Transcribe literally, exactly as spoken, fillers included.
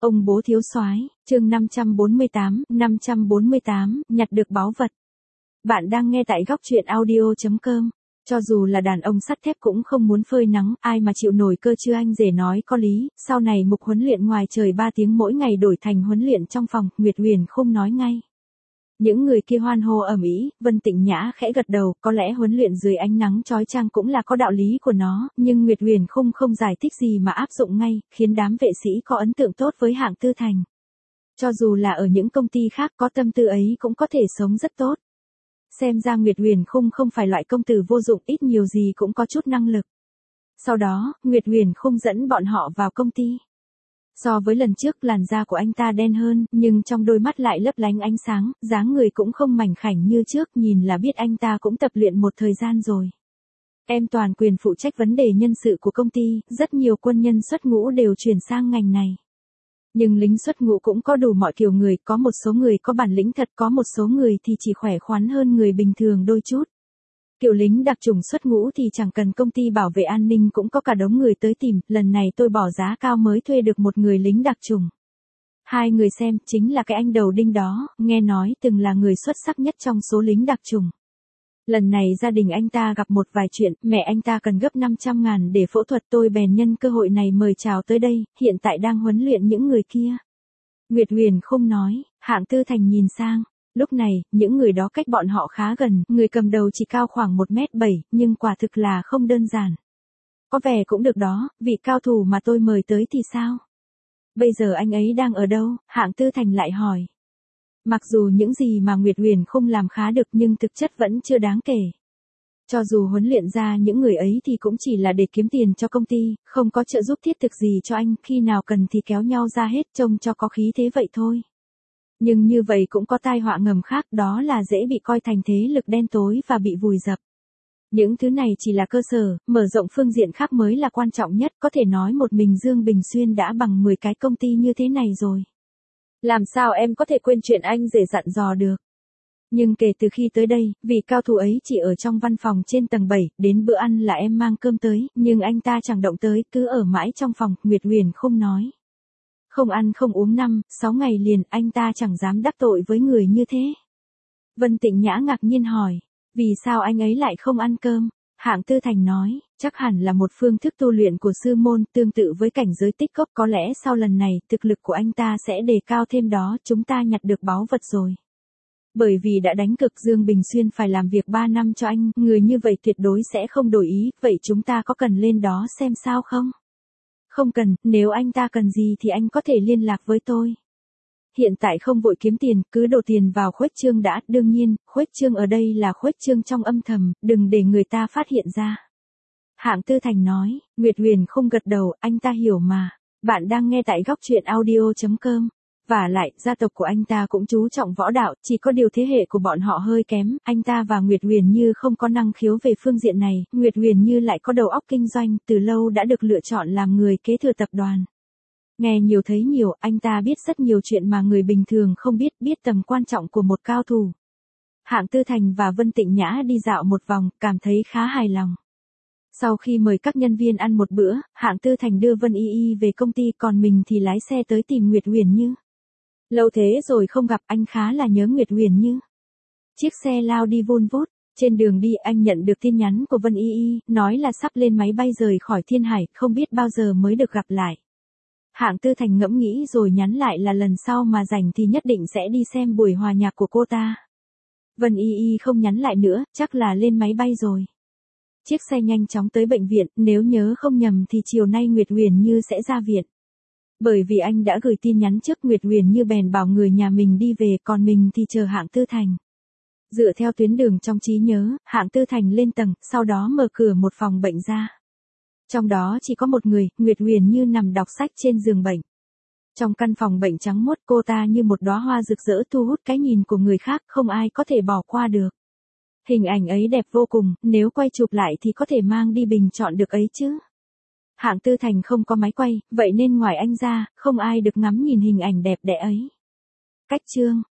Ông bố thiếu soái, chương năm trăm bốn mươi tám, năm trăm bốn mươi tám, nhặt được báu vật. Bạn đang nghe tại góc truyện audio chấm com. Cho dù là đàn ông sắt thép cũng không muốn phơi nắng, ai mà chịu nổi cơ chứ, anh rể nói có lý. Sau này mục huấn luyện ngoài trời ba tiếng mỗi ngày đổi thành huấn luyện trong phòng, Nguyệt Huyền không nói ngay. Những người kia hoan hô ầm ĩ, Vân Tịnh Nhã khẽ gật đầu, có lẽ huấn luyện dưới ánh nắng chói chang cũng là có đạo lý của nó, nhưng Nguyệt Huyền không không giải thích gì mà áp dụng ngay, khiến đám vệ sĩ có ấn tượng tốt với Hạng Tư Thành. Cho dù là ở những công ty khác có tâm tư ấy cũng có thể sống rất tốt. Xem ra Nguyệt Huyền không không phải loại công tử vô dụng, ít nhiều gì cũng có chút năng lực. Sau đó, Nguyệt Huyền không dẫn bọn họ vào công ty. So với lần trước làn da của anh ta đen hơn, nhưng trong đôi mắt lại lấp lánh ánh sáng, dáng người cũng không mảnh khảnh như trước, nhìn là biết anh ta cũng tập luyện một thời gian rồi. Em toàn quyền phụ trách vấn đề nhân sự của công ty, rất nhiều quân nhân xuất ngũ đều chuyển sang ngành này. Nhưng lính xuất ngũ cũng có đủ mọi kiểu người, có một số người có bản lĩnh thật, có một số người thì chỉ khỏe khoắn hơn người bình thường đôi chút. Kiểu lính đặc chủng xuất ngũ thì chẳng cần công ty bảo vệ an ninh cũng có cả đống người tới tìm, lần này tôi bỏ giá cao mới thuê được một người lính đặc chủng. Hai người xem, chính là cái anh đầu đinh đó, nghe nói từng là người xuất sắc nhất trong số lính đặc chủng. Lần này gia đình anh ta gặp một vài chuyện, mẹ anh ta cần gấp năm trăm ngàn để phẫu thuật, tôi bèn nhân cơ hội này mời chào tới đây, hiện tại đang huấn luyện những người kia. Nguyệt Huyền không nói, Hạng Tư Thành nhìn sang. Lúc này, những người đó cách bọn họ khá gần, người cầm đầu chỉ cao khoảng một mét bảy, nhưng quả thực là không đơn giản. Có vẻ cũng được đó, vị cao thủ mà tôi mời tới thì sao? Bây giờ anh ấy đang ở đâu? Hạng Tư Thành lại hỏi. Mặc dù những gì mà Nguyệt Huyền không làm khá được nhưng thực chất vẫn chưa đáng kể. Cho dù huấn luyện ra những người ấy thì cũng chỉ là để kiếm tiền cho công ty, không có trợ giúp thiết thực gì cho anh, khi nào cần thì kéo nhau ra hết, trông cho có khí thế vậy thôi. Nhưng như vậy cũng có tai họa ngầm khác, đó là dễ bị coi thành thế lực đen tối và bị vùi dập. Những thứ này chỉ là cơ sở, mở rộng phương diện khác mới là quan trọng nhất, có thể nói một mình Dương Bình Xuyên đã bằng mười cái công ty như thế này rồi. Làm sao em có thể quên chuyện anh rể dặn dò được? Nhưng kể từ khi tới đây, vị cao thủ ấy chỉ ở trong văn phòng trên tầng bảy, đến bữa ăn là em mang cơm tới, nhưng anh ta chẳng động tới, cứ ở mãi trong phòng, Nguyệt Huyền không nói. Không ăn không uống năm, sáu ngày liền, anh ta chẳng dám đắc tội với người như thế. Vân Tịnh Nhã ngạc nhiên hỏi, vì sao anh ấy lại không ăn cơm? Hạng Tư Thành nói, chắc hẳn là một phương thức tu luyện của sư môn, tương tự với cảnh giới tích cốc, có lẽ sau lần này, thực lực của anh ta sẽ đề cao thêm đó, chúng ta nhặt được báu vật rồi. Bởi vì đã đánh cực, Dương Bình Xuyên phải làm việc ba năm cho anh, người như vậy tuyệt đối sẽ không đổi ý, vậy chúng ta có cần lên đó xem sao không? Không cần, nếu anh ta cần gì thì anh có thể liên lạc với tôi. Hiện tại không vội kiếm tiền, cứ đổ tiền vào khuếch trương đã, đương nhiên, khuếch trương ở đây là khuếch trương trong âm thầm, đừng để người ta phát hiện ra. Hạng Tư Thành nói, Nguyệt Huyền không gật đầu, anh ta hiểu mà. Bạn đang nghe tại góc truyện audio chấm com. Và lại, gia tộc của anh ta cũng chú trọng võ đạo, chỉ có điều thế hệ của bọn họ hơi kém, anh ta và Nguyệt Huyền Như không có năng khiếu về phương diện này, Nguyệt Huyền Như lại có đầu óc kinh doanh, từ lâu đã được lựa chọn làm người kế thừa tập đoàn. Nghe nhiều thấy nhiều, anh ta biết rất nhiều chuyện mà người bình thường không biết, biết tầm quan trọng của một cao thủ. Hạng Tư Thành và Vân Tịnh Nhã đi dạo một vòng, cảm thấy khá hài lòng. Sau khi mời các nhân viên ăn một bữa, Hạng Tư Thành đưa Vân Y Y về công ty, còn mình thì lái xe tới tìm Nguyệt Huyền Như. Lâu thế rồi không gặp, anh khá là nhớ Nguyệt Huyền Như. Chiếc xe lao đi vun vút, trên đường đi anh nhận được tin nhắn của Vân Y Y, nói là sắp lên máy bay rời khỏi Thiên Hải, không biết bao giờ mới được gặp lại. Hạng Tư Thành ngẫm nghĩ rồi nhắn lại là lần sau mà rảnh thì nhất định sẽ đi xem buổi hòa nhạc của cô ta. Vân Y Y không nhắn lại nữa, chắc là lên máy bay rồi. Chiếc xe nhanh chóng tới bệnh viện, nếu nhớ không nhầm thì chiều nay Nguyệt Huyền Như sẽ ra viện. Bởi vì anh đã gửi tin nhắn trước, Nguyệt Huyền Như bèn bảo người nhà mình đi về, còn mình thì chờ Hạng Tư Thành. Dựa theo tuyến đường trong trí nhớ, Hạng Tư Thành lên tầng, sau đó mở cửa một phòng bệnh ra. Trong đó chỉ có một người, Nguyệt Huyền Như nằm đọc sách trên giường bệnh. Trong căn phòng bệnh trắng muốt, cô ta như một đóa hoa rực rỡ thu hút cái nhìn của người khác, không ai có thể bỏ qua được. Hình ảnh ấy đẹp vô cùng, nếu quay chụp lại thì có thể mang đi bình chọn được ấy chứ. Hạng Tư Thành không có máy quay, vậy nên ngoài anh ra, không ai được ngắm nhìn hình ảnh đẹp đẽ ấy. Cách chương